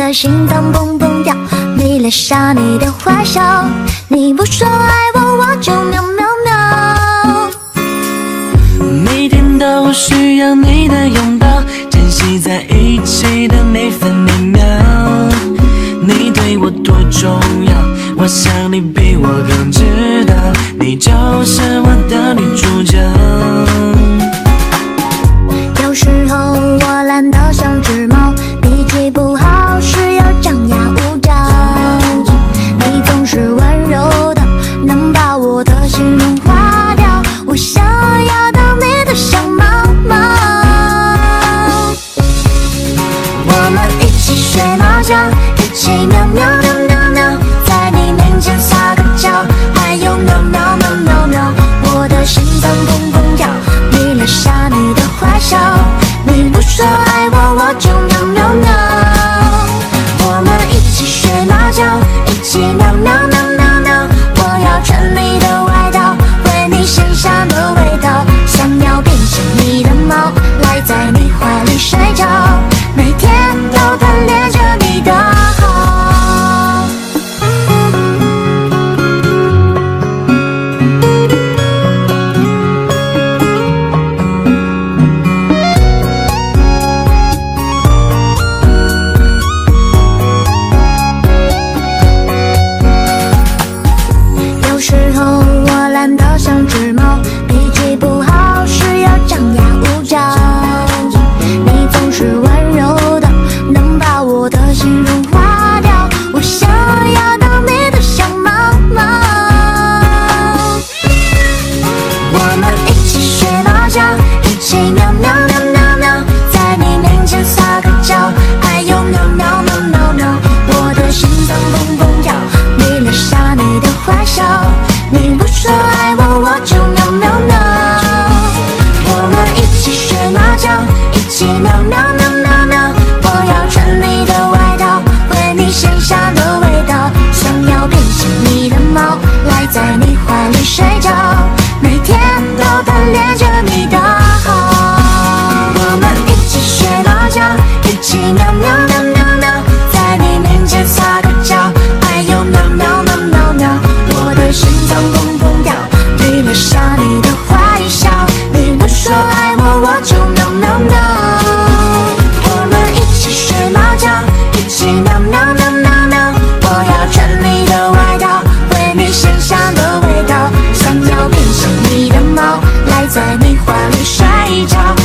的心脏蹦蹦跳，迷恋上你的坏笑。你不说爱我，我就喵喵喵。 每天都需要你的拥抱，珍惜在一起的每分每秒。你对我多重要，我想你比我更知道，你就是我的女主角。 有时候我懒得像只猫，脾气不好时要张牙舞爪。你总是温柔的，能把我的心融化掉。我想要当你的小猫猫，我们一起睡猫觉，一起喵喵喵喵喵，在你面前撒个娇，还有喵喵喵喵喵。我的心脏蹦蹦跳，迷恋上你的坏笑。你不说爱我，我就喵喵喵。我们一起睡猫觉，一起喵喵喵喵喵。我要穿你的外套，闻你身上的味道，想要变成你的猫，赖在你怀里睡觉，每天都贪恋着你的好。有时候我懒得像只猫，脾气不好时要张牙舞爪。你总是温柔的，能把我的心融化掉。我想要当你的小猫猫，我们一起睡猫觉，一起喵喵喵喵喵，在你面前撒个娇，还有喵喵喵喵喵。我的心脏蹦蹦跳，迷恋上你的坏笑。你不说爱我，我就喵喵喵。我们一起睡猫觉，一起喵喵喵喵喵。我要穿你的外套，闻你身上的味道，想要变成你的猫，赖在你怀里睡觉，每天都贪恋着你的好。我们一起睡猫觉，一起喵喵喵喵喵，在你面前撒个娇，还有喵喵喵喵喵。我的心脏蹦蹦跳，迷恋上你的坏笑。你不说爱我，我就喵喵喵。我们一起睡猫觉，一起喵喵喵喵喵。我要穿你的外套，闻你身上的味道，想要变成你的猫，赖在你怀里睡觉，